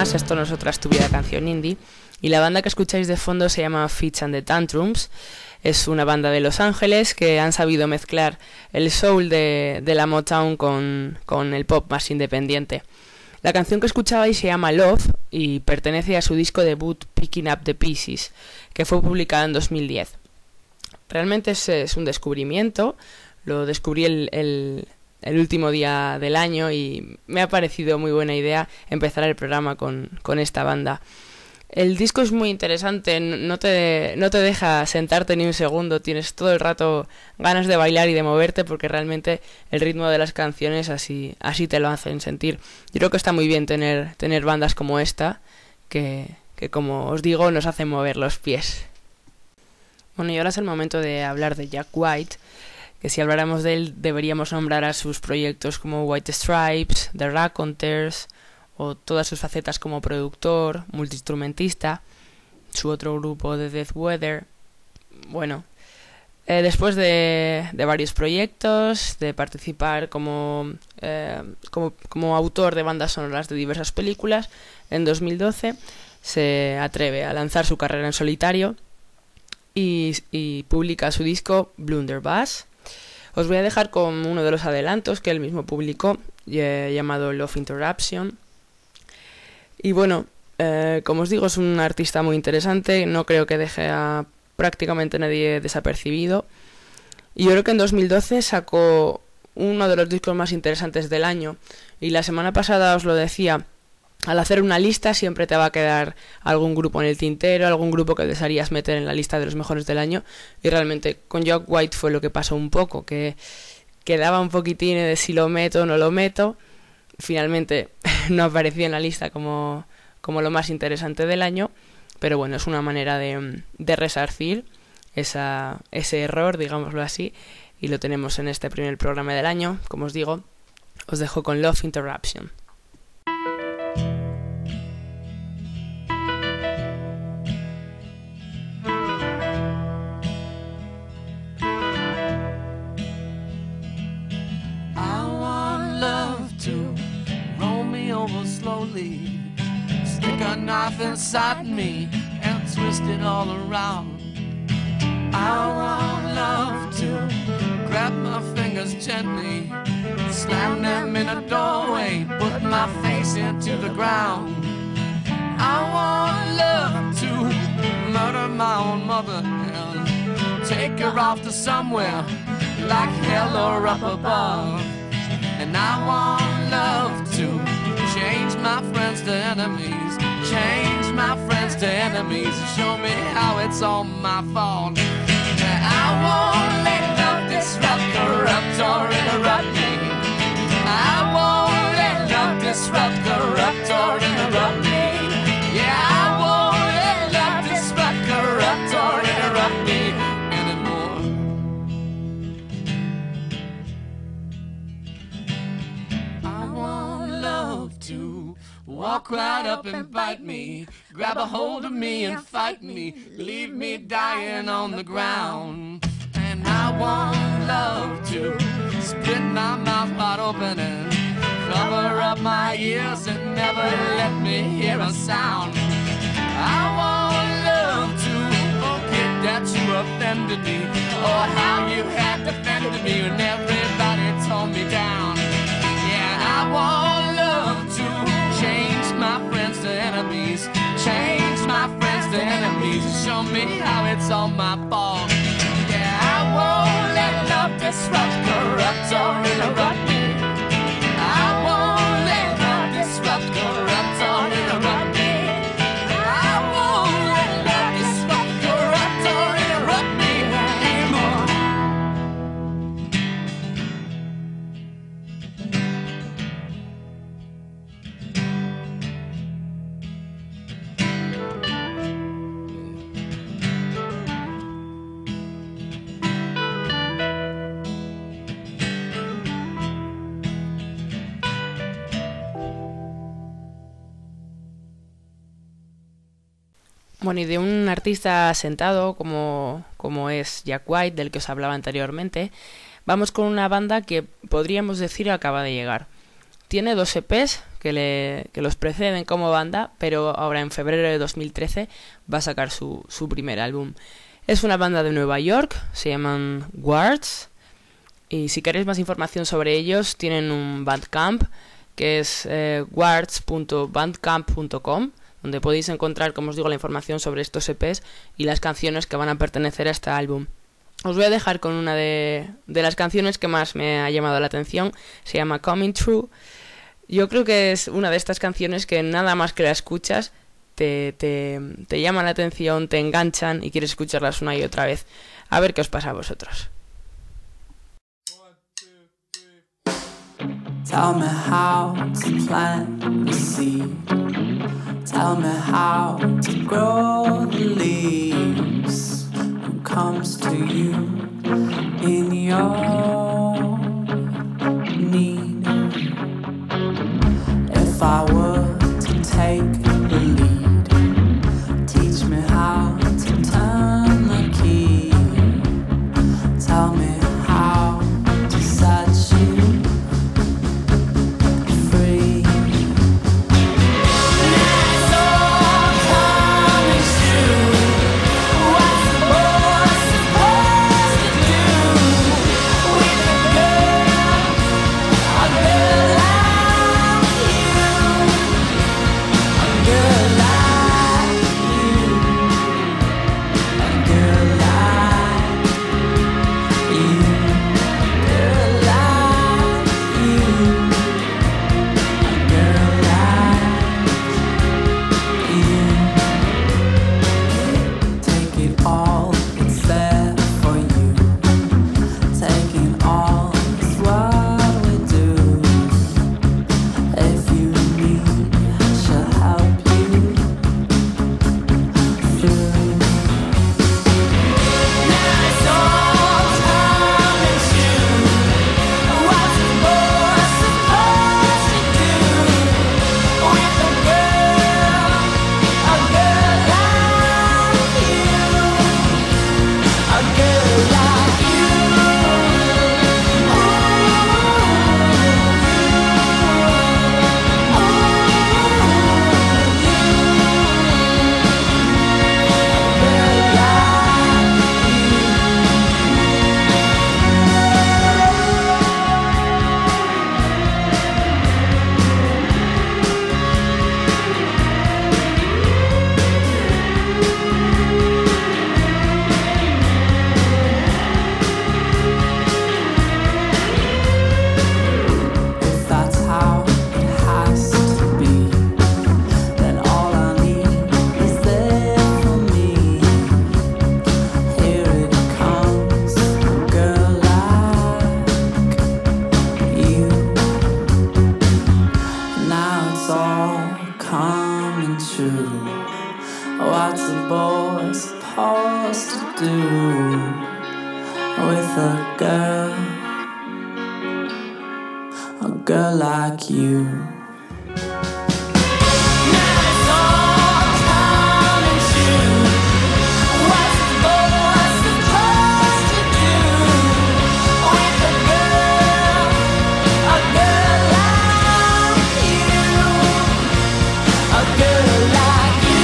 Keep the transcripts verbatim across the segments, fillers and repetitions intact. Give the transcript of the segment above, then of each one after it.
todos, esto no es otra estúpida canción indie. Y la banda que escucháis de fondo se llama Fitz and the Tantrums. Es una banda de Los Ángeles que han sabido mezclar el soul de, de la Motown con, con el pop más independiente. La canción que escuchabais se llama Love y pertenece a su disco debut Picking Up the Pieces, que fue publicado en dos mil diez. Realmente es, es un descubrimiento, lo descubrí el, el, el último día del año y me ha parecido muy buena idea empezar el programa con, con esta banda. El disco es muy interesante, no te, no te deja sentarte ni un segundo, tienes todo el rato ganas de bailar y de moverte porque realmente el ritmo de las canciones así, así te lo hacen sentir. Yo creo que está muy bien tener, tener bandas como esta que, que, como os digo, nos hacen mover los pies. Bueno, y ahora es el momento de hablar de Jack White, que si habláramos de él deberíamos nombrar a sus proyectos como White Stripes, The Raconteurs, o todas sus facetas como productor, multiinstrumentista, su otro grupo de Death Weather. Bueno, eh, después de, de varios proyectos, de participar como, eh, como, como autor de bandas sonoras de diversas películas, en dos mil doce se atreve a lanzar su carrera en solitario y, y publica su disco Blunderbuss. Os voy a dejar con uno de los adelantos que él mismo publicó, eh, llamado Love Interruption. Y bueno, eh, como os digo, es un artista muy interesante, no creo que deje a prácticamente nadie desapercibido. Y yo creo que en dos mil doce sacó uno de los discos más interesantes del año. Y la semana pasada os lo decía, al hacer una lista siempre te va a quedar algún grupo en el tintero, algún grupo que desearías meter en la lista de los mejores del año. Y realmente con Jack White fue lo que pasó un poco, que quedaba un poquitín de si lo meto o no lo meto. Finalmente no apareció en la lista como, como lo más interesante del año, pero bueno, es una manera de, de resarcir esa, ese error, digámoslo así, y lo tenemos en este primer programa del año. Como os digo, os dejo con Love Interruption. Slowly stick a knife inside me and twist it all around. I want love to grab my fingers gently, slam them in a doorway, put my face into the ground. I want love to murder my own mother and take her off to somewhere like hell or up above. And I want love to change my friends to enemies, change my friends to enemies, show me how it's all my fault. I won't let love disrupt, corrupt, or interrupt me. I won't let love disrupt, corrupt, or interrupt me. Yeah, I won't let love disrupt, corrupt, or interrupt me anymore. I want love to walk right up and bite me, grab a hold of me and fight me, leave me dying on the ground. And I want love to split my mouth wide open and cover up my ears and never let me hear a sound. I want love to forget that you offended me, or how you had defended me when everybody tore me down. Yeah, and I want love to change my friends to enemies, change my friends to enemies, show me how it's all my fault. Yeah, I won't let love disrupt, corrupt, or interrupt me. I won't let love disrupt, corrupt, or interrupt me. I won't let love disrupt, corrupt, or interrupt me anymore. Bueno, y de un artista asentado como, como es Jack White, del que os hablaba anteriormente, vamos con una banda que podríamos decir acaba de llegar. tiene dos E Pes que, le, que los preceden como banda, pero ahora en febrero de dos mil trece va a sacar su, su primer álbum. Es una banda de Nueva York, se llaman Wards, y si queréis más información sobre ellos tienen un Bandcamp que es eh, wards punto bandcamp punto com, donde podéis encontrar, como os digo, la información sobre estos E Pes y las canciones que van a pertenecer a este álbum. Os voy a dejar con una de, de las canciones que más me ha llamado la atención, se llama Coming True. Yo creo que es una de estas canciones que nada más que la escuchas te, te, te llaman la atención, te enganchan y quieres escucharlas una y otra vez. A ver qué os pasa a vosotros. Tell me how to plant the seed. Tell me how to grow the leaves. Who comes to you in your need? If I were to take the lead, teach me how to turn the key. Tell me how to set you free. It's all coming true. What's the boy supposed to do with a girl, a girl like you, a girl like you, a girl like you, girl like you, a girl like you. Take it all, it's there for you. Taking all is what we do. If you need, she'll help you through. Now it's all coming true. What's the boy supposed to do with a girl, a girl like you, a girl like you? If that's how it has to be, then all I need is there for me. Here it comes, a girl like you. Now it's all coming true. What's a boy supposed to do with a girl, a girl like you? Now it's all coming true. What's a boy supposed to do with a girl, a girl like you, a girl like you?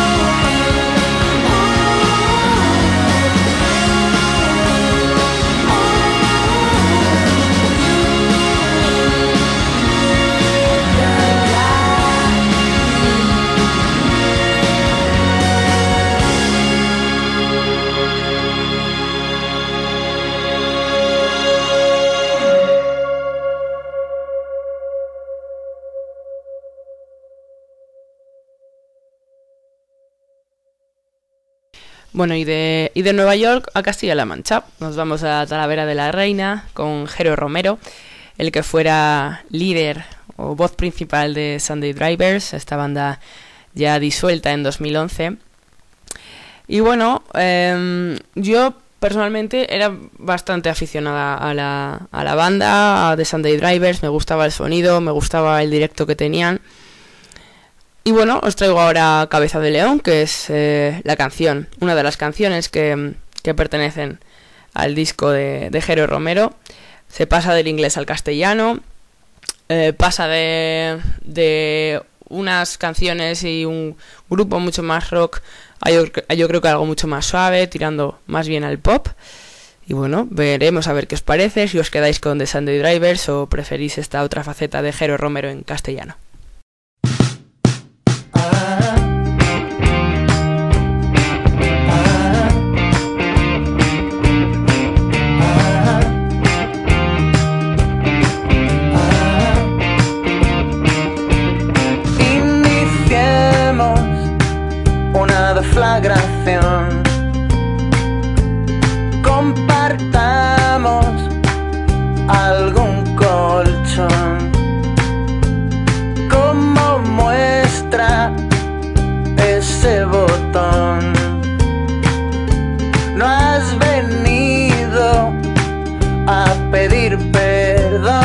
Bueno, y de, y de Nueva York a Castilla-La Mancha. Nos vamos a Talavera de la Reina con Jero Romero, el que fuera líder o voz principal de Sunday Drivers, esta banda ya disuelta en dos mil once. Y bueno, eh, yo personalmente era bastante aficionada a la, a la banda de Sunday Drivers, me gustaba el sonido, me gustaba el directo que tenían. Y bueno, os traigo ahora Cabeza de León, que es eh, la canción, una de las canciones que, que pertenecen al disco de, de Jero Romero. Se pasa del inglés al castellano eh, pasa de, de unas canciones y un grupo mucho más rock a yo, a yo creo que algo mucho más suave, tirando más bien al pop. Y bueno, veremos a ver qué os parece, si os quedáis con The Sunday Drivers o preferís esta otra faceta de Jero Romero en castellano. Iniciemos una deflagración. Compartamos algún colchón como muestra ese botón. No has venido a pedir perdón.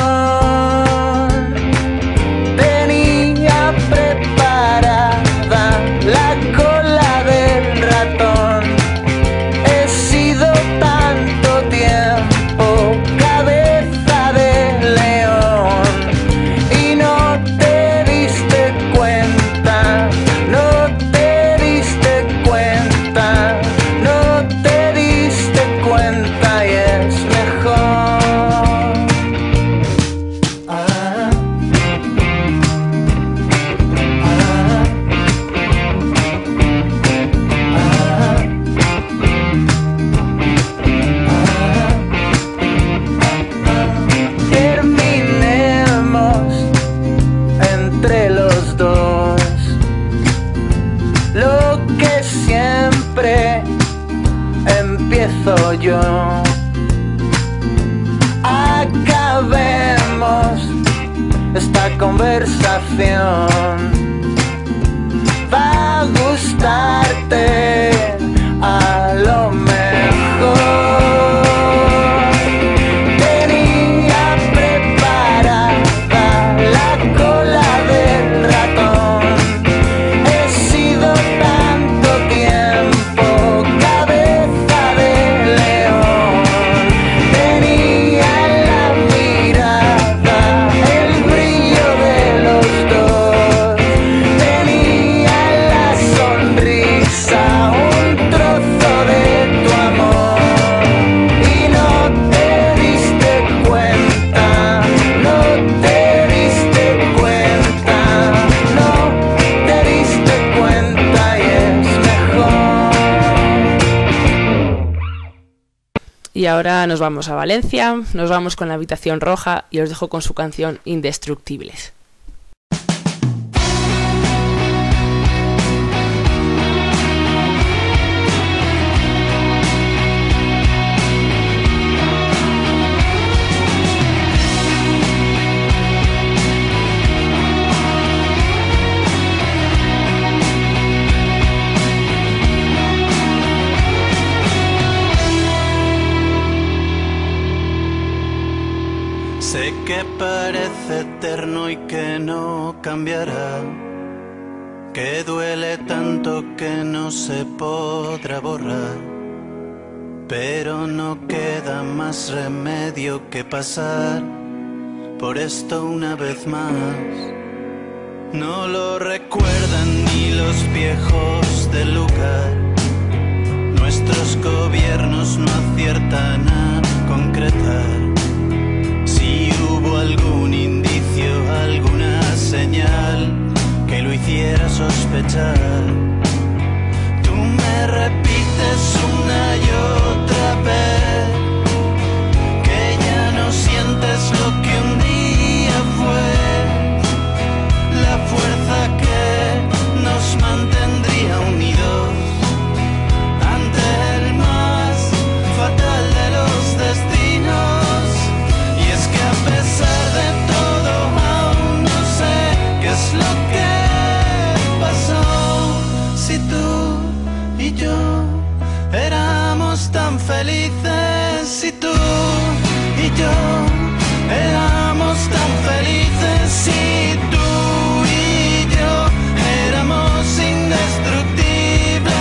Tenía preparada la cola del ratón. He sido tanto tiempo cabeza de león y no te diste cuenta, no te diste cuenta, no te diste cuenta y es mejor. Ah, terminemos entre los dos lo que siempre empiezo yo. Acabemos esta conversación. Va a gustarte a lo mejor. Tenía preparada la cola del ratón. He sido tanto tiempo cabeza de león. Tenía la mirada, el brillo de los dos. Tenía la sonrisa, un trozo de tu amor. Y no te diste cuenta, no te diste cuenta, no te diste cuenta y es mejor. Y ahora nos vamos a Valencia, nos vamos con La Habitación Roja y os dejo con su canción Indestructibles. Sé que parece eterno y que no cambiará, que duele tanto que no se podrá borrar, pero no queda más remedio que pasar por esto una vez más. No lo recuerdan ni los viejos del lugar, nuestros gobiernos no aciertan a concretar. Si hubo algún indicio, alguna señal que lo hiciera sospechar, tú me repites una y otra vez que ya no sientes lo que un día fue, la fuerza que nos mantendría unidos ante el más fatal de los destinos. Y es que a pesar de todo aún no sé qué es lo que pasó. Si tú y yo éramos tan felices, si tú y yo éramos tan felices, si tú y yo éramos indestructibles,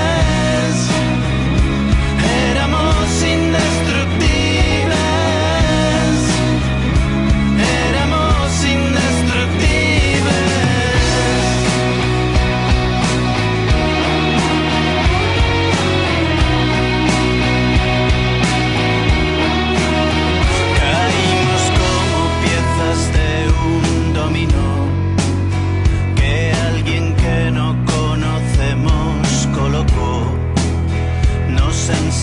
éramos indestructibles, éramos indestructibles.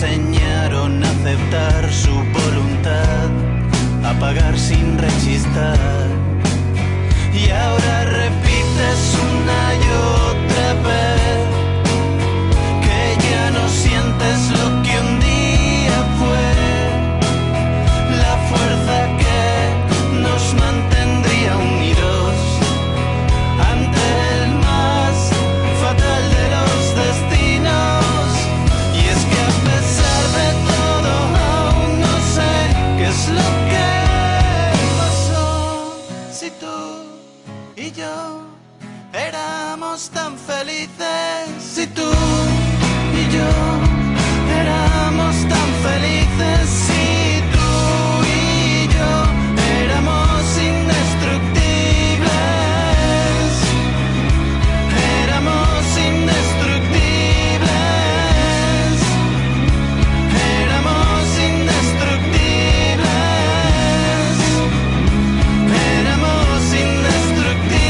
enseñaron a aceptar su voluntad, a pagar sin rechistar. Y ahora repites una y otra vez que ya no sientes lo que un día fue, la fuerza que nos mantendría unidos ante el más fatal de los destinos. Y es que a pesar de todo aún no sé qué es lo que pasó. Si tú y yo éramos tan felices, si tú y yo éramos tan felices, si tú y yo éramos indestructibles, éramos indestructibles, éramos indestructibles, éramos indestructibles.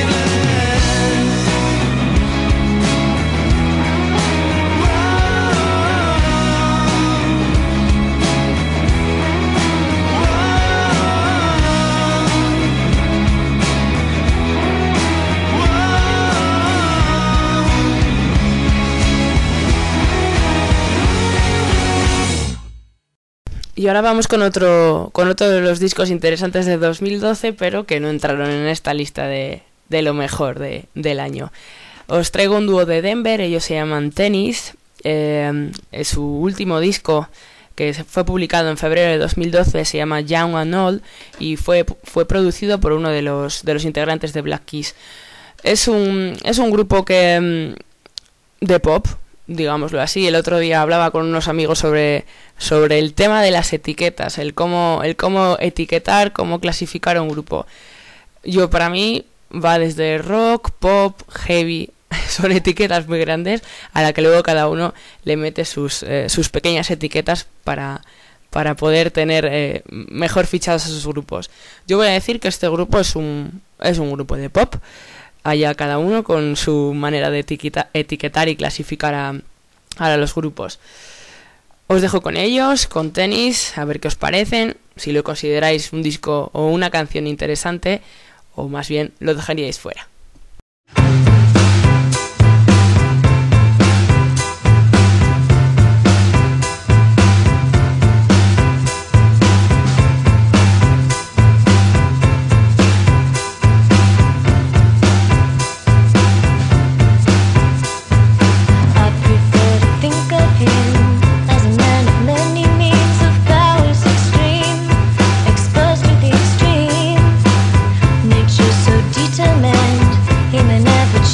Y ahora vamos con otro con otro de los discos interesantes de dos mil doce, pero que no entraron en esta lista de, de lo mejor de, del año. Os traigo un dúo de Denver, ellos se llaman Tennis. Eh, es su último disco, que fue publicado en febrero de dos mil doce, se llama Young and Old y fue, fue producido por uno de los, de los integrantes de Black Keys. Es un, es un grupo que de pop, digámoslo así. El otro día hablaba con unos amigos sobre, sobre el tema de las etiquetas, el cómo, el cómo etiquetar, cómo clasificar a un grupo. Yo, para mí, va desde rock, pop, heavy, son etiquetas muy grandes a la que luego cada uno le mete sus, eh, sus pequeñas etiquetas para, para poder tener eh, mejor fichados a sus grupos. Yo voy a decir que este grupo es un, es un grupo de pop, allá cada uno con su manera de etiqueta, etiquetar y clasificar a, a los grupos. Os dejo con ellos, con Tennis, a ver qué os parecen, si lo consideráis un disco o una canción interesante, o más bien lo dejaríais fuera. Determined, he may never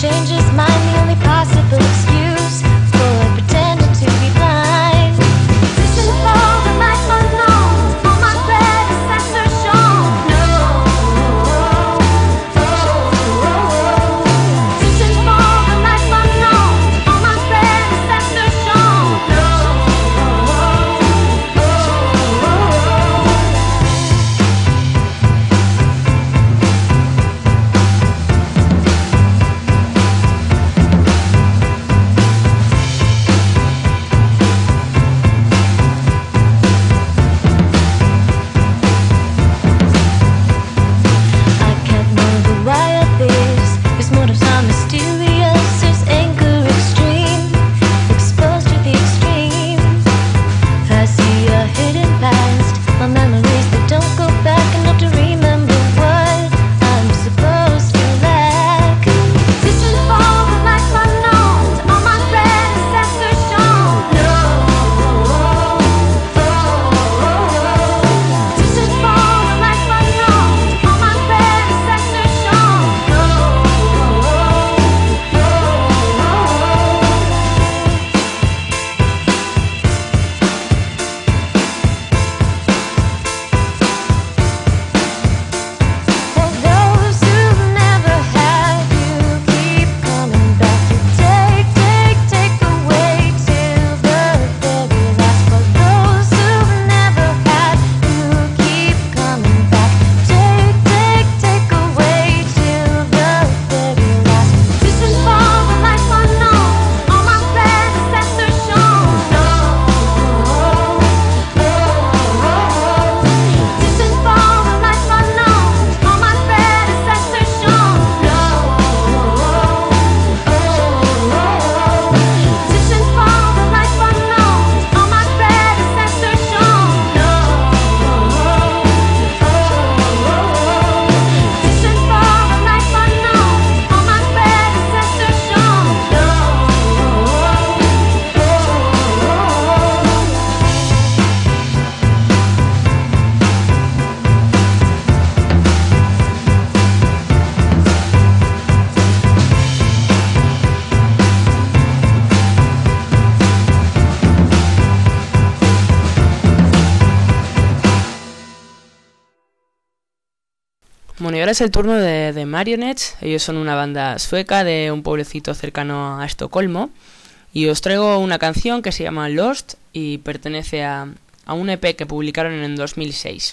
Bueno, y ahora es el turno de, de Marionettes. Ellos son una banda sueca de un pueblecito cercano a Estocolmo. Y os traigo una canción que se llama Lost y pertenece a, a un E P que publicaron en dos mil seis.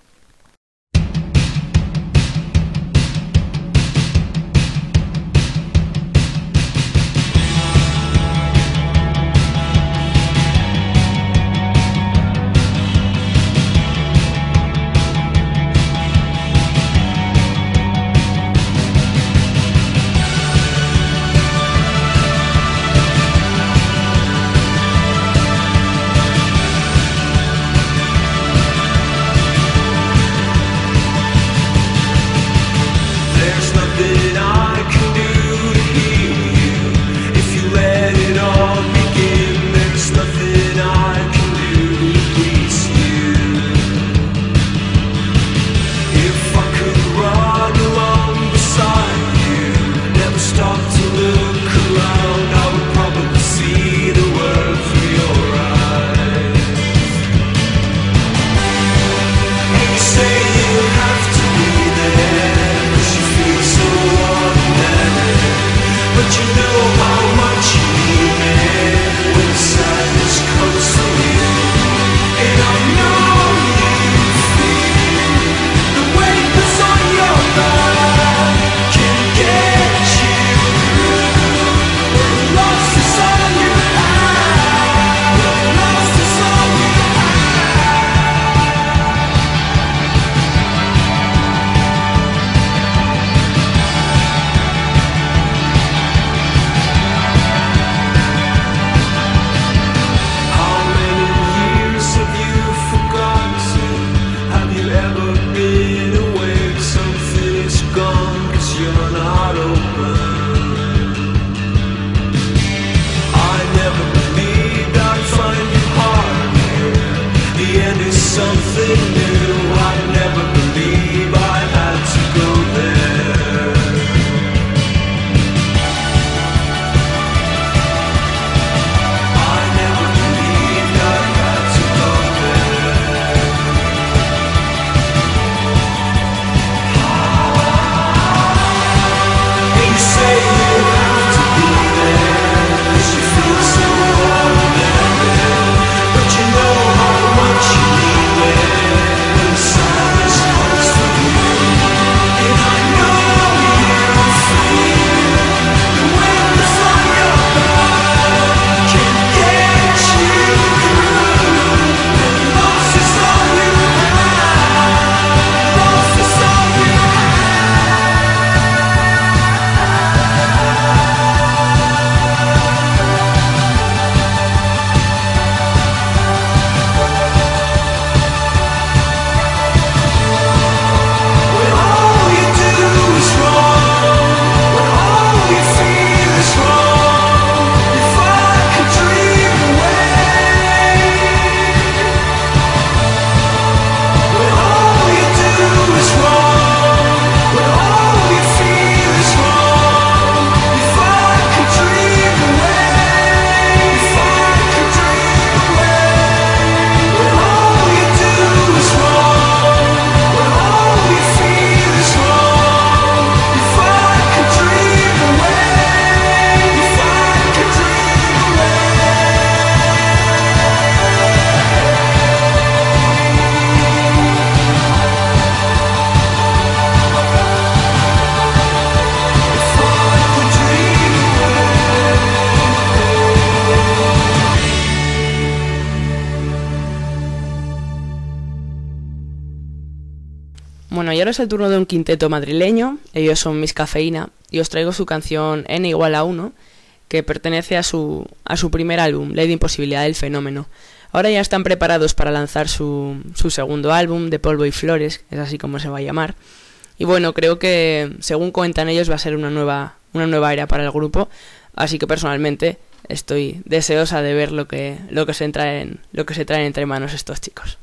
Bueno, y ahora es el turno de un quinteto madrileño. Ellos son Miss Cafeína y os traigo su canción N igual a uno, que pertenece a su, a su primer álbum, Ley de Imposibilidad del Fenómeno. Ahora ya están preparados para lanzar su, su segundo álbum, De Polvo y Flores, es así como se va a llamar. Y bueno, creo que, según cuentan ellos, va a ser una nueva, una nueva era para el grupo, así que personalmente estoy deseosa de ver lo que, lo que se traen, lo que se traen entre manos estos chicos.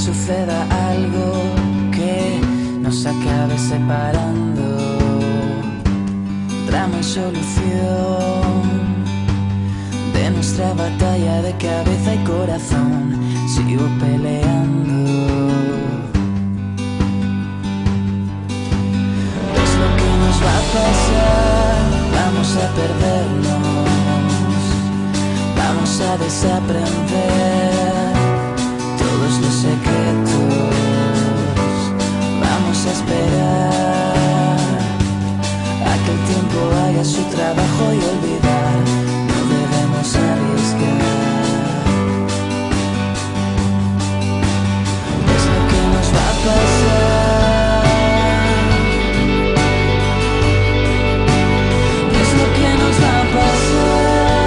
suceda algo que nos acabe separando. Drama y solución de nuestra batalla de cabeza y corazón. Sigo peleando. Es lo que nos va a pasar. Vamos a perdernos. Vamos a desaprender todos los secretos. Vamos a esperar a que el tiempo haga su trabajo y olvidar. No debemos arriesgar. Es lo que nos va a pasar. Es lo que nos va a pasar.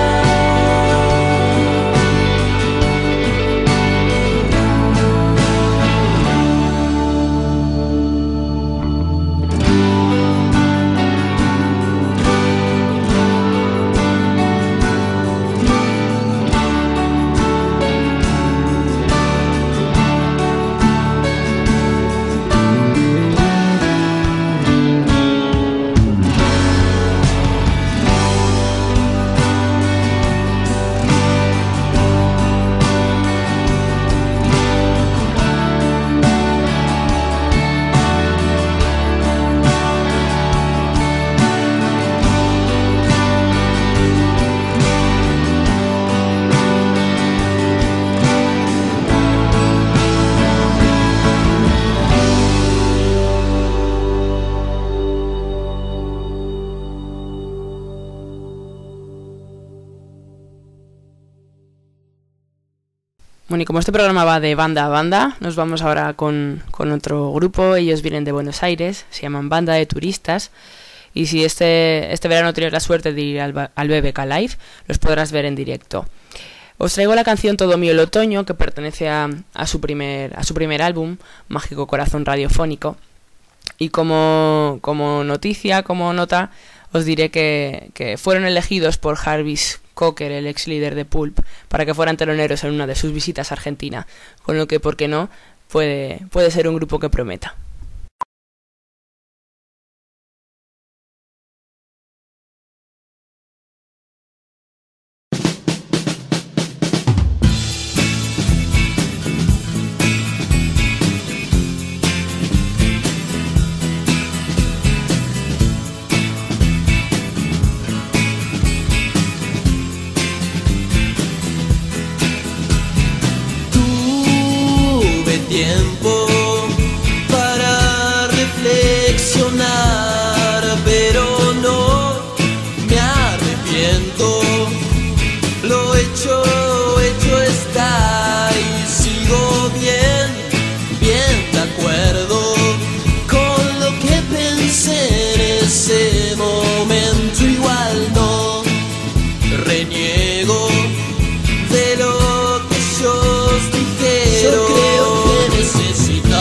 Bueno, y como este programa va de banda a banda, nos vamos ahora con, con otro grupo. Ellos vienen de Buenos Aires, se llaman Banda de Turistas. Y si este, este verano tienes la suerte de ir al, al B B K Live, los podrás ver en directo. Os traigo la canción Todo mío el otoño, que pertenece a, a, su, primer, a su primer álbum, Mágico Corazón Radiofónico. Y como, como noticia, como nota, os diré que, que fueron elegidos por Jarvis Cocker, el ex líder de Pulp, para que fueran teloneros en una de sus visitas a Argentina, con lo que, ¿por qué no?, puede, puede ser un grupo que prometa. Tiempo para reflexionar, pero no me arrepiento. Lo hecho, hecho está y sigo bien, bien de acuerdo con lo que pensé en ese momento. Igual no reniego de lo que ellos dijeron. Yo creo que necesitamos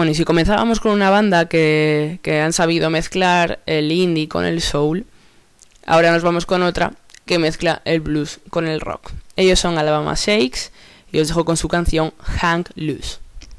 Bueno, y si comenzábamos con una banda que, que han sabido mezclar el indie con el soul, ahora nos vamos con otra que mezcla el blues con el rock. Ellos son Alabama Shakes y os dejo con su canción Hang Loose.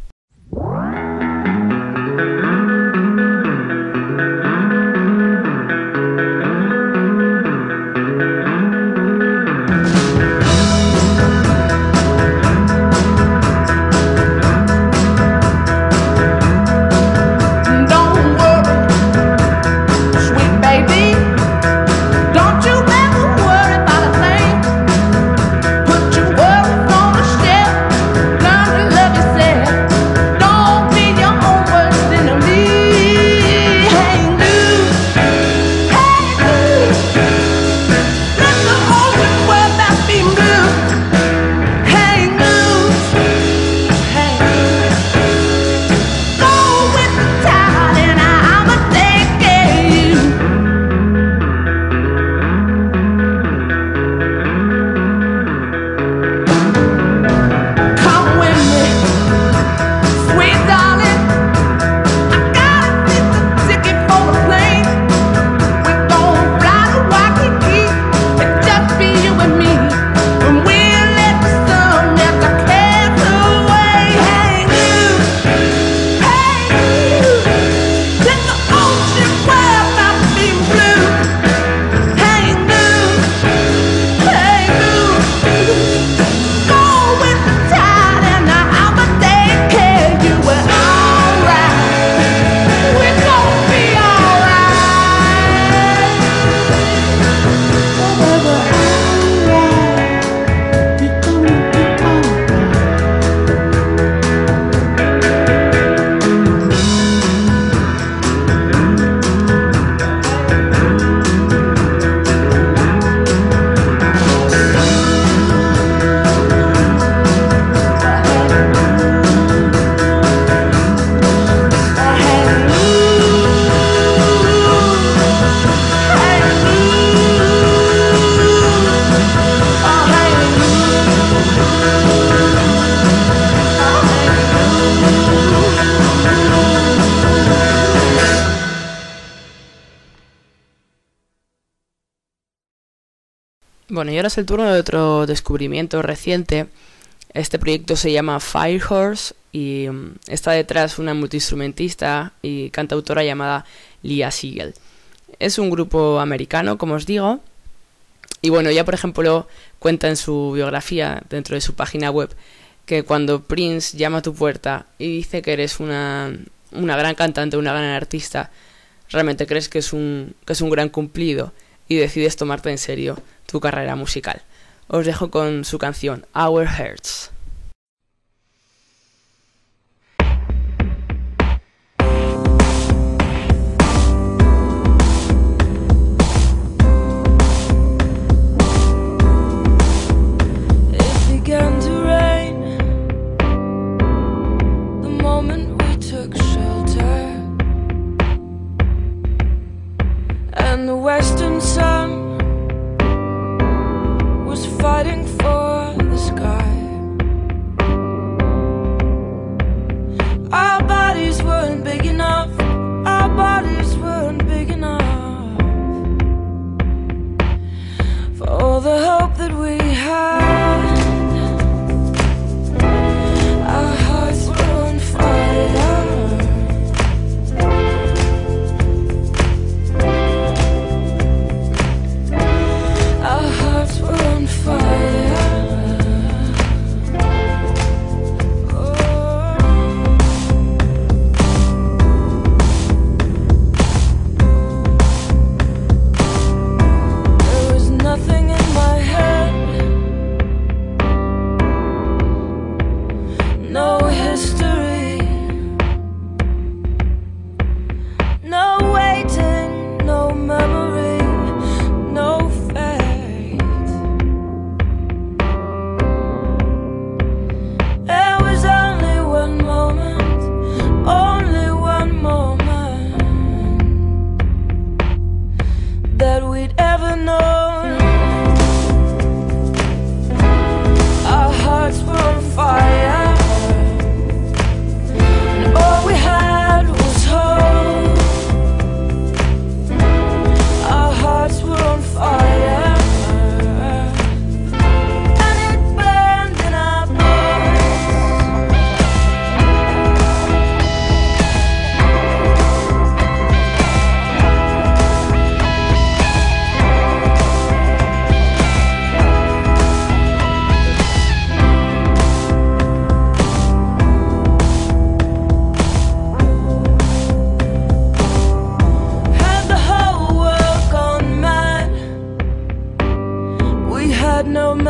Bueno, y ahora es el turno de otro descubrimiento reciente. Este proyecto se llama Firehorse y um, está detrás una multiinstrumentista y cantautora llamada Leah Siegel. Es un grupo americano, como os digo, y bueno, ya por ejemplo cuenta en su biografía, dentro de su página web, que cuando Prince llama a tu puerta y dice que eres una, una gran cantante, una gran artista, realmente crees que es un, que es un gran cumplido y decides tomarte en serio tu carrera musical. Os dejo con su canción Our Hearts. And the western sun was fighting for the sky. Our bodies weren't big enough, our bodies weren't big enough for all the hope that we had. Our hearts were on fire.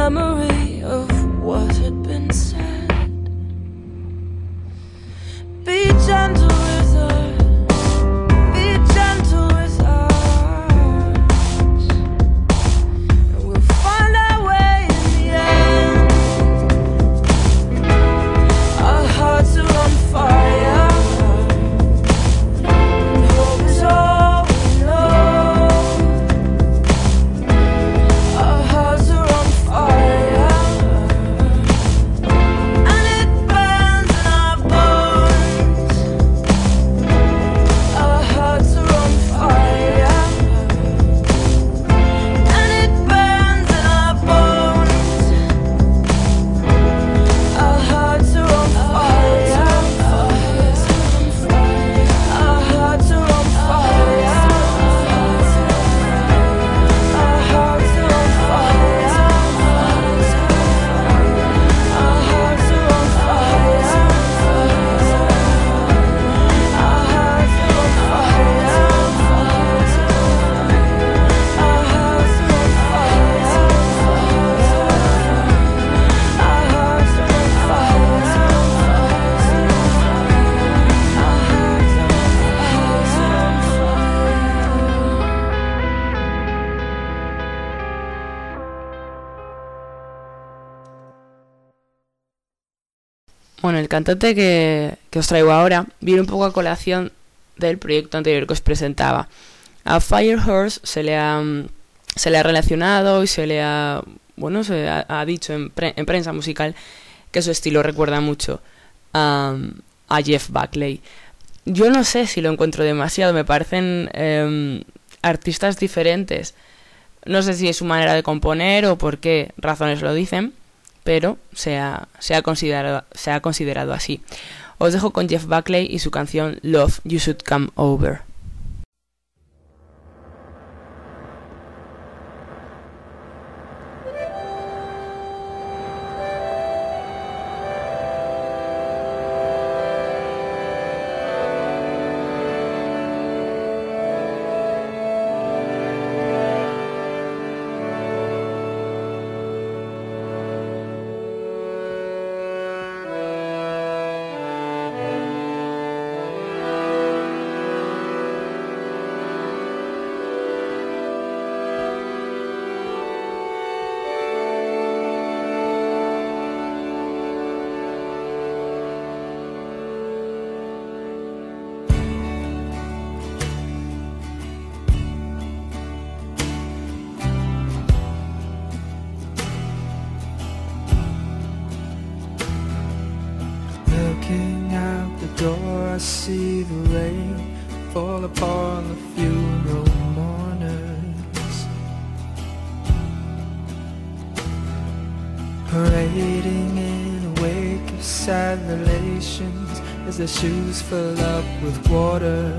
memory of what had been said. Be gentle with us, be gentle with us, and we'll find our way in the end. Our hearts are on fire, and hope is all we know. Our hearts are on fire, and it burns in our bones. Our hearts are on fire, and it burns in our bones. Our hearts are on fire, our hearts are on fire, our hearts are on fire, our hearts are on fire, our hearts are on fire, our hearts are on Bueno, el cantante que, que os traigo ahora viene un poco a colación del proyecto anterior que os presentaba. A Fire Horse se le ha, se le ha relacionado y se le ha, bueno, se ha, ha dicho en, pre, en prensa musical que su estilo recuerda mucho a, a Jeff Buckley. Yo no sé si lo encuentro demasiado, me parecen eh, artistas diferentes. No sé si es su manera de componer o por qué razones lo dicen, pero se ha, se ha considerado, se ha considerado así. Os dejo con Jeff Buckley y su canción Love, You Should Come Over. Looking out the door, I see the rain fall upon the funeral mourners, parading in a wake of sad relations as their shoes fill up with water.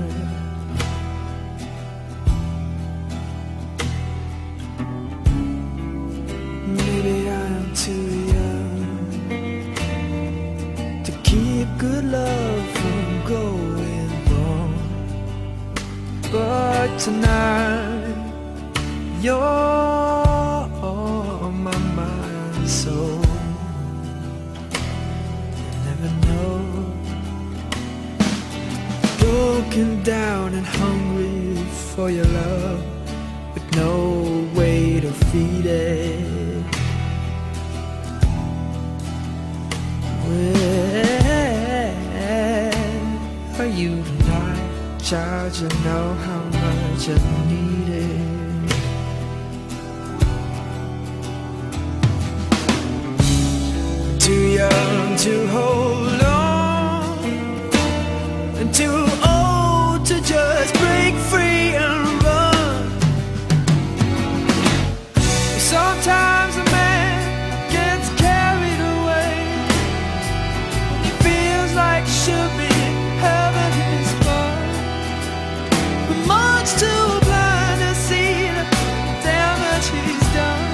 Maybe I'm too young to keep good love from going wrong, but tonight you're on my mind, so you never know. Broken down and hungry for your love, with no way to feed it. Where are you tonight, child? You know how much I need it. Too young to hold on, and too old to just break free and run. Sometimes a man gets carried away, he feels like should be having his fun, but much too blind to see the damage he's done.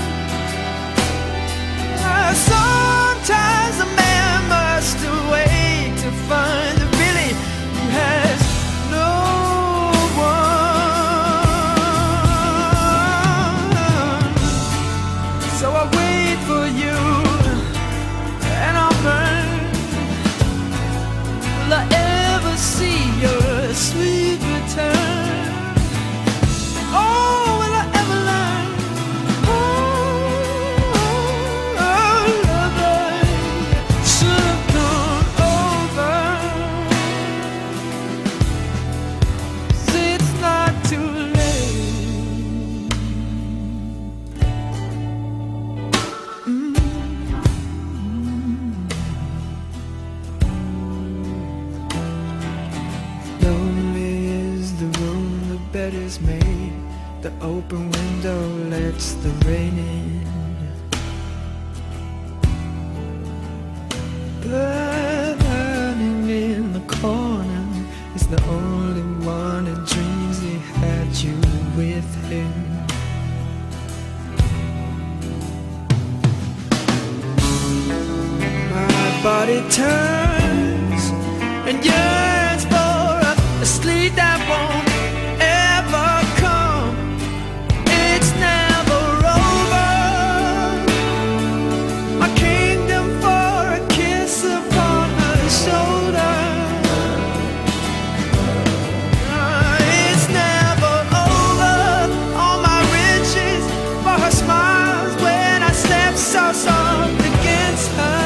Sometimes a man must wait to find the really who has bed is made, the open window lets the rain in. Burning in the corner is the only one that dreams he had you with him. My body turns and yearns for a, a sleep that won't ever come. It's never over. My kingdom for a kiss upon her shoulder. Uh, it's never over. All my riches for her smiles when I step so soft against her.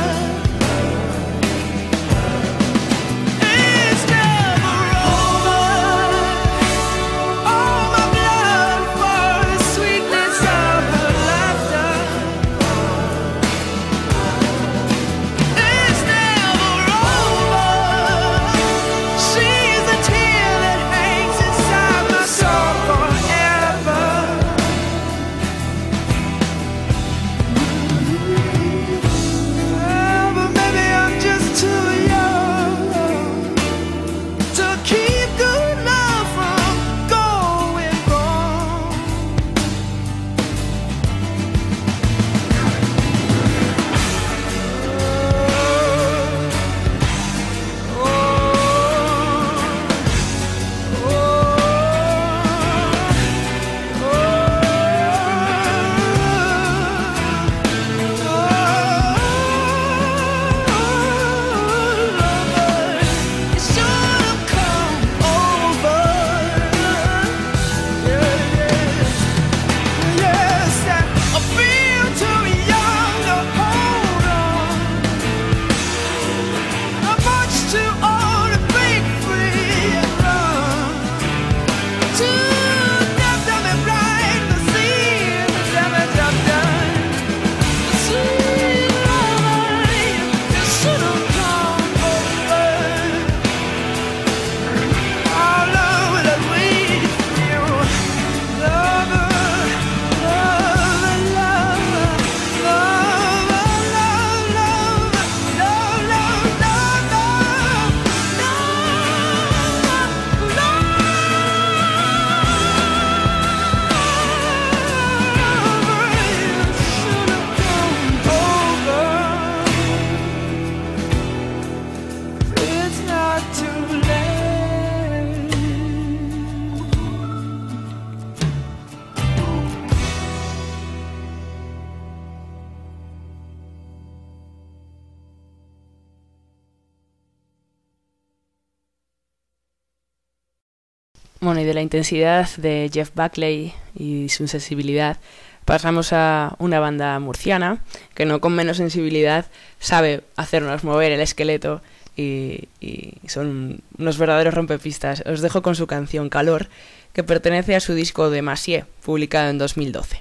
Bueno, y de la intensidad de Jeff Buckley y su sensibilidad pasamos a una banda murciana que no con menos sensibilidad sabe hacernos mover el esqueleto y, y son unos verdaderos rompepistas. Os dejo con su canción Calor, que pertenece a su disco de Massieu, publicado en dos mil doce.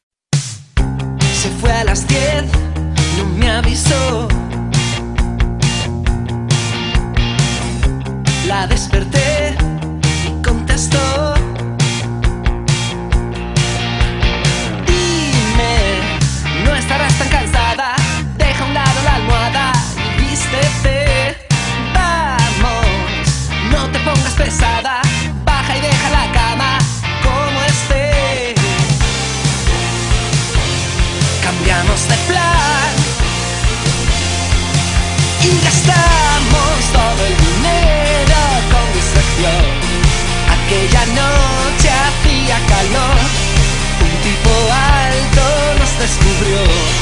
Se fue a las diez, no me avisó. La desperté y contestó. Dime, no estarás tan cansada. Deja a un lado la almohada y vístete. Vamos, no te pongas pesada. Baja y deja la cama como esté. Cambiamos de plan y gastamos todo el dinero con distracción. Aquella noche hacía calor, un tipo alto nos descubrió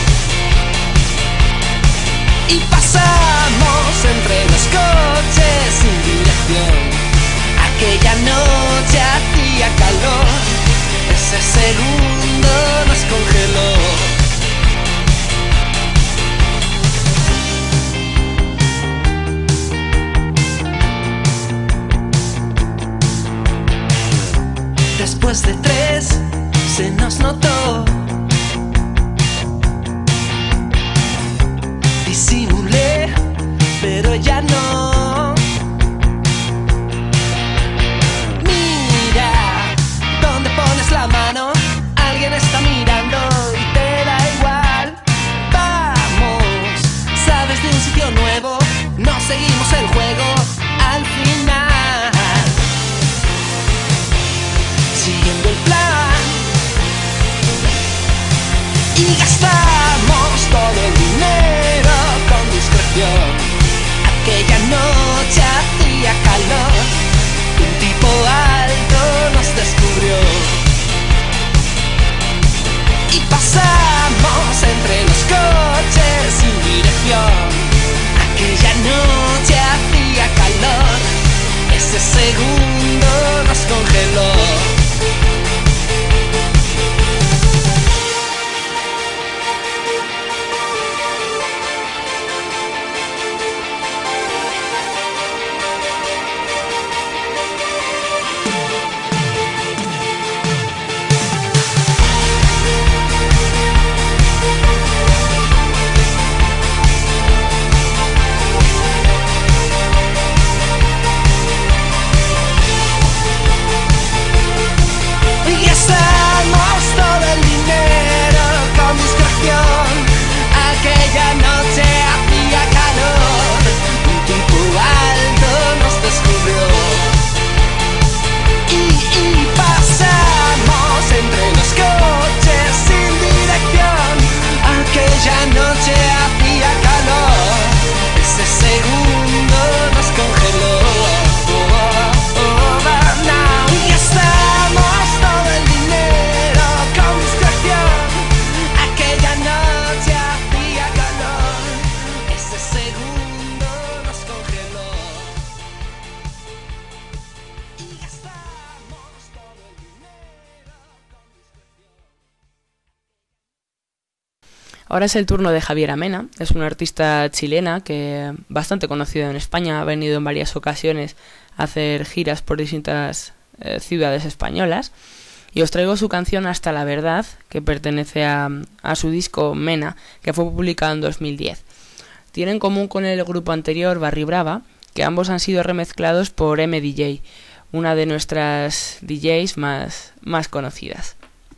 y pasamos entre los coches sin dirección. Aquella noche hacía calor, ese segundo nos congeló. Después de tres se nos notó. Disimulé, pero ya no. Mira, Ahora es el turno de Javiera Mena, es una artista chilena que bastante conocida en España, ha venido en varias ocasiones a hacer giras por distintas eh, ciudades españolas, y os traigo su canción Hasta la Verdad, que pertenece a, a su disco Mena, que fue publicado en dos mil diez. Tiene en común con el grupo anterior, Barry Brava, que ambos han sido remezclados por M D J, una de nuestras D Js más, más conocidas.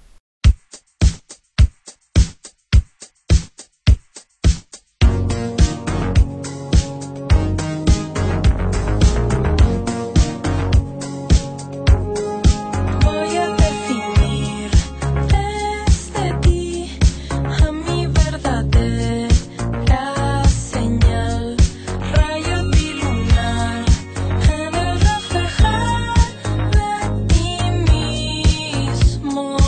Voy a definir desde ti a mi verdadera señal, rayo bilunar en el reflejar de ti mismo.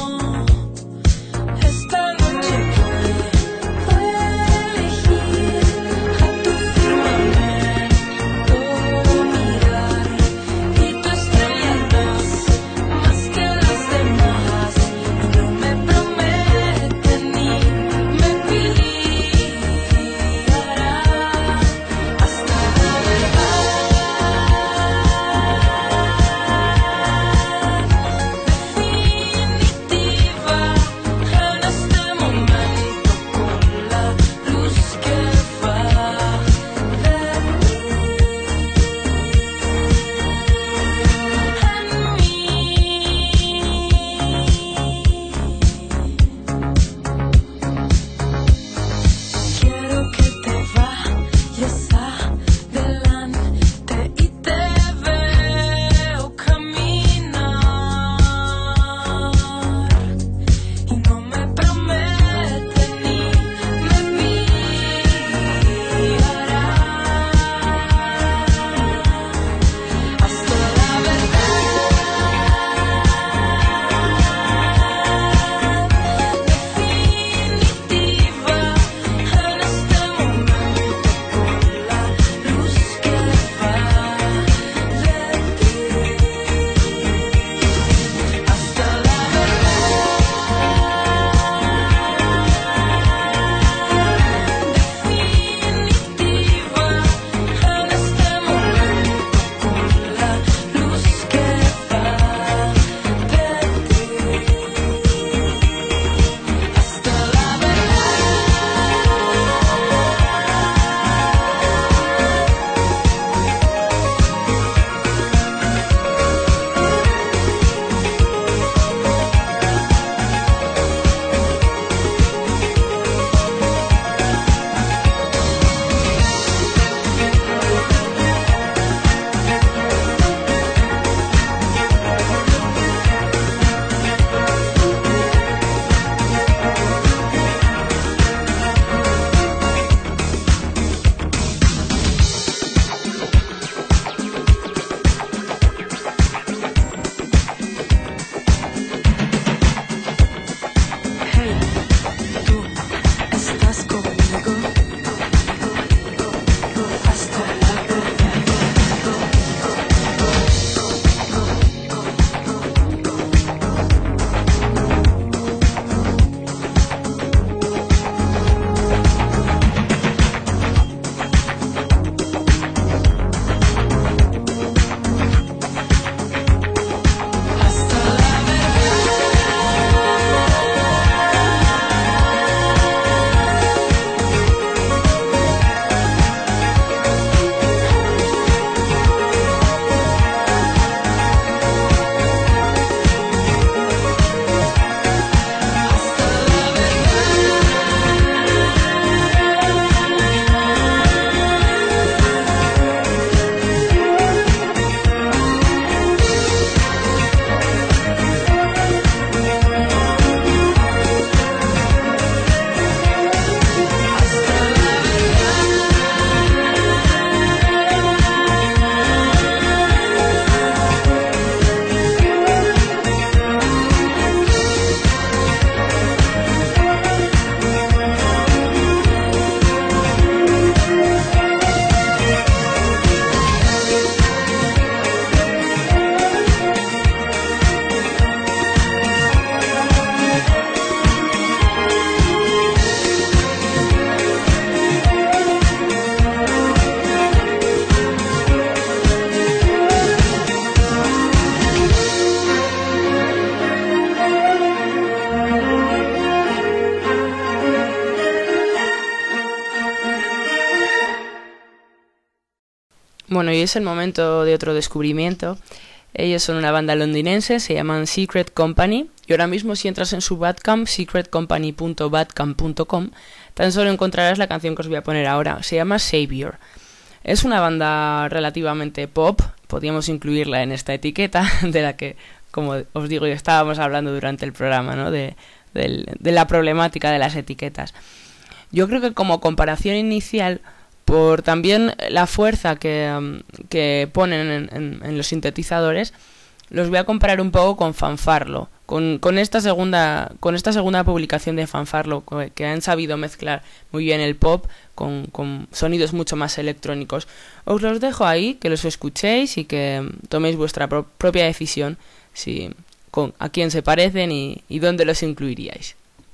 Bueno, y es el momento de otro descubrimiento. Ellos son una banda londinense, se llaman Secret Company, y ahora mismo si entras en su Bandcamp, secret company punto bandcamp punto com, tan solo encontrarás la canción que os voy a poner ahora. Se llama Savior. Es una banda relativamente pop, podríamos incluirla en esta etiqueta, de la que, como os digo, estábamos hablando durante el programa, ¿no? De, de, de la problemática de las etiquetas. Yo creo que como comparación inicial, por también la fuerza que, que ponen en, en, en los sintetizadores, los voy a comparar un poco con Fanfarlo, con, con esta segunda con esta segunda publicación de Fanfarlo, que han sabido mezclar muy bien el pop con, con sonidos mucho más electrónicos. Os los dejo ahí, que los escuchéis y que toméis vuestra pro- propia decisión si con a quién se parecen y, y dónde los incluiríais.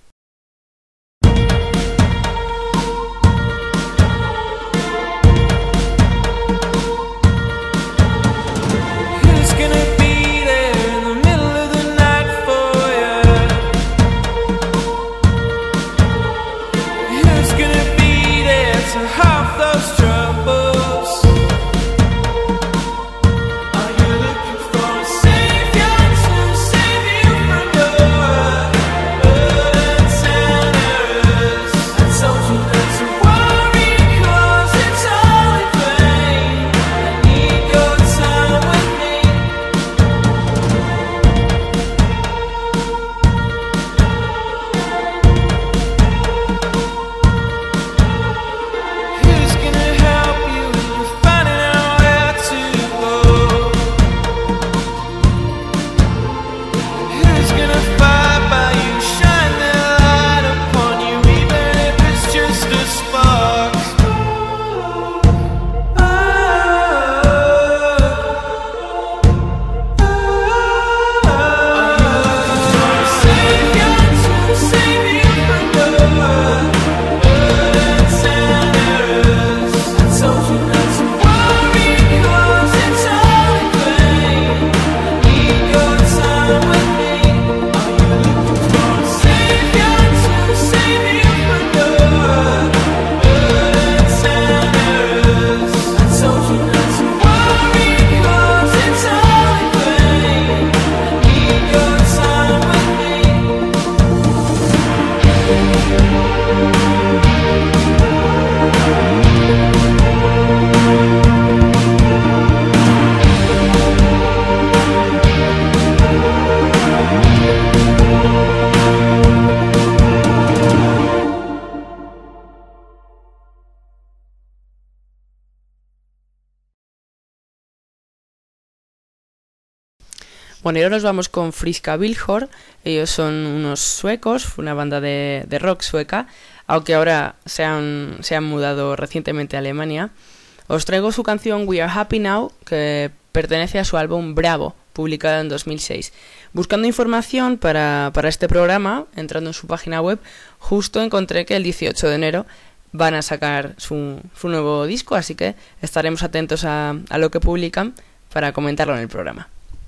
Bueno, y ahora nos vamos con Friska Billhor. Ellos son unos suecos, una banda de, de rock sueca, aunque ahora se han, se han mudado recientemente a Alemania. Os traigo su canción We Are Happy Now, que pertenece a su álbum Bravo, publicado en dos mil seis. Buscando información para, para este programa, entrando en su página web, justo encontré que el dieciocho de enero van a sacar su, su nuevo disco, así que estaremos atentos a, a lo que publican para comentarlo en el programa.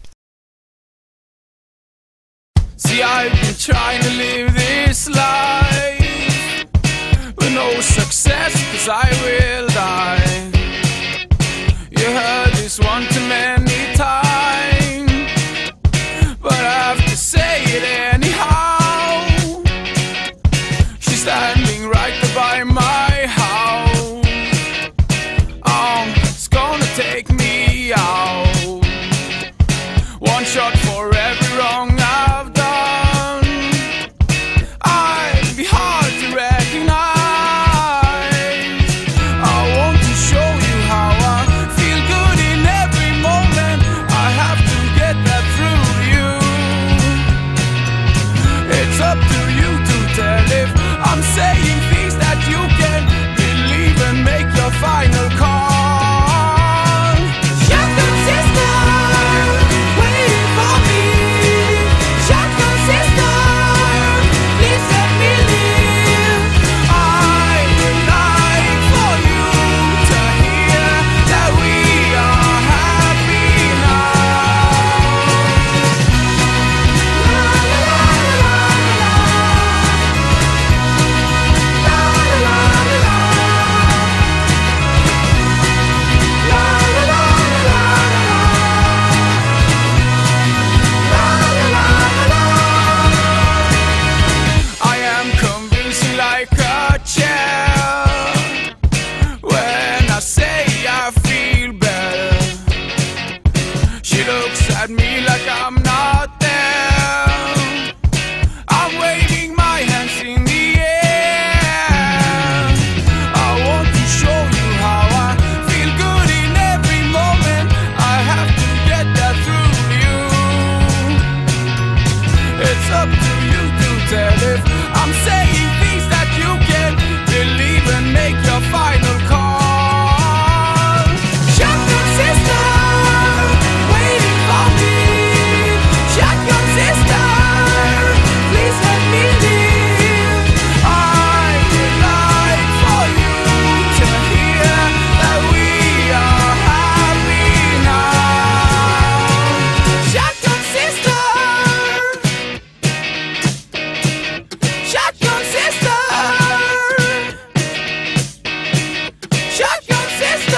See, I've been trying to live this life with no success, cause I will die. You heard this one too many times, but I have to say it anyhow. She's standing right by my house. Um, it's gonna take me out. One shot for every wrong I've done. I'd be hard to recognize. I want to show you how I feel good in every at me like I'm not there. I'm waving my hands in the air. I want to show you how I feel good in every moment. I have to get that through you. It's up to you to tell if I'm saying things that you can believe and make your final call. Shotgun sister, waiting for me. Shotgun sister, please let me live. I would like for you to hear that we are happy now. Shotgun sister, shotgun sister, shotgun sister.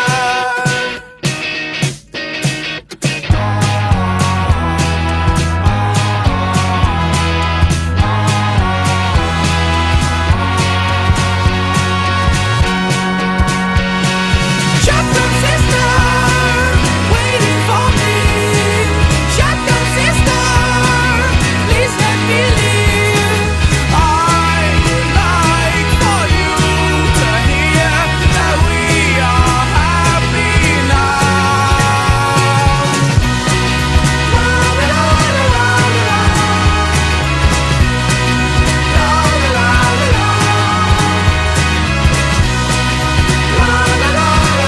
Shotgun sister, waiting for me. Shotgun sister, please let me live. I would like for you to hear that we are happy now. La la la la la la la la la la la la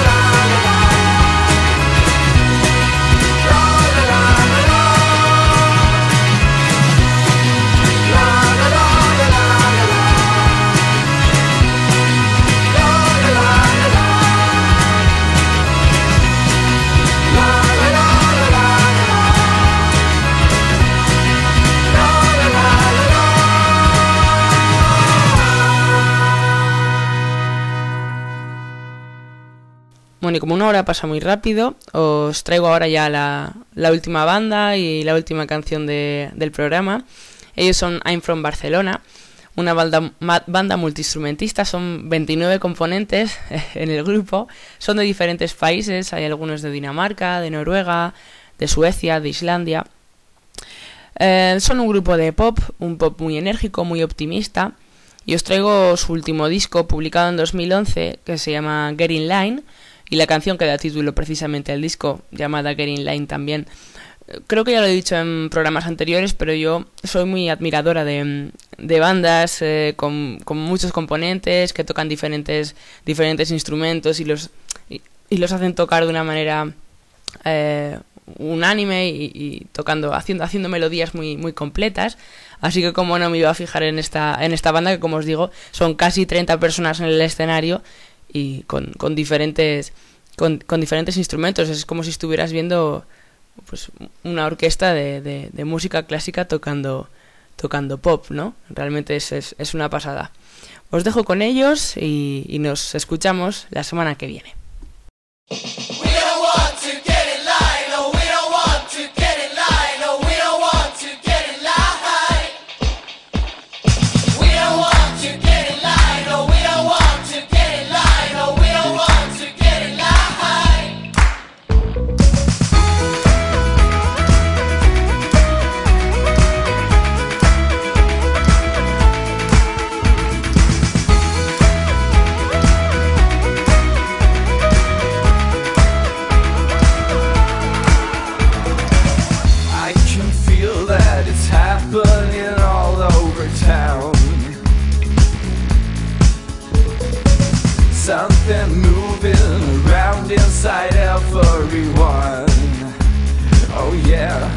Bueno, y como una hora pasa muy rápido, os traigo ahora ya la, la última banda y la última canción de, del programa. Ellos son I'm From Barcelona, una banda, ma, banda multiinstrumentista, son veintinueve componentes en el grupo, son de diferentes países, hay algunos de Dinamarca, de Noruega, de Suecia, de Islandia. Eh, son un grupo de pop, un pop muy enérgico, muy optimista, y os traigo su último disco publicado en dos mil once que se llama Get In Line, y la canción que da título precisamente al disco, llamada Get In Line también. Creo que ya lo he dicho en programas anteriores, pero yo soy muy admiradora de, de bandas eh, con, con muchos componentes que tocan diferentes, diferentes instrumentos y los, y, y los hacen tocar de una manera eh, unánime y, y tocando, haciendo, haciendo melodías muy, muy completas. Así que como no me iba a fijar en esta, en esta banda, que como os digo, son casi treinta personas en el escenario y con, con diferentes con, con diferentes instrumentos. Es como si estuvieras viendo pues una orquesta de, de, de música clásica tocando tocando pop, ¿no? Realmente es, es, es una pasada. Os dejo con ellos y, y nos escuchamos la semana que viene. Something moving around inside everyone. Oh yeah.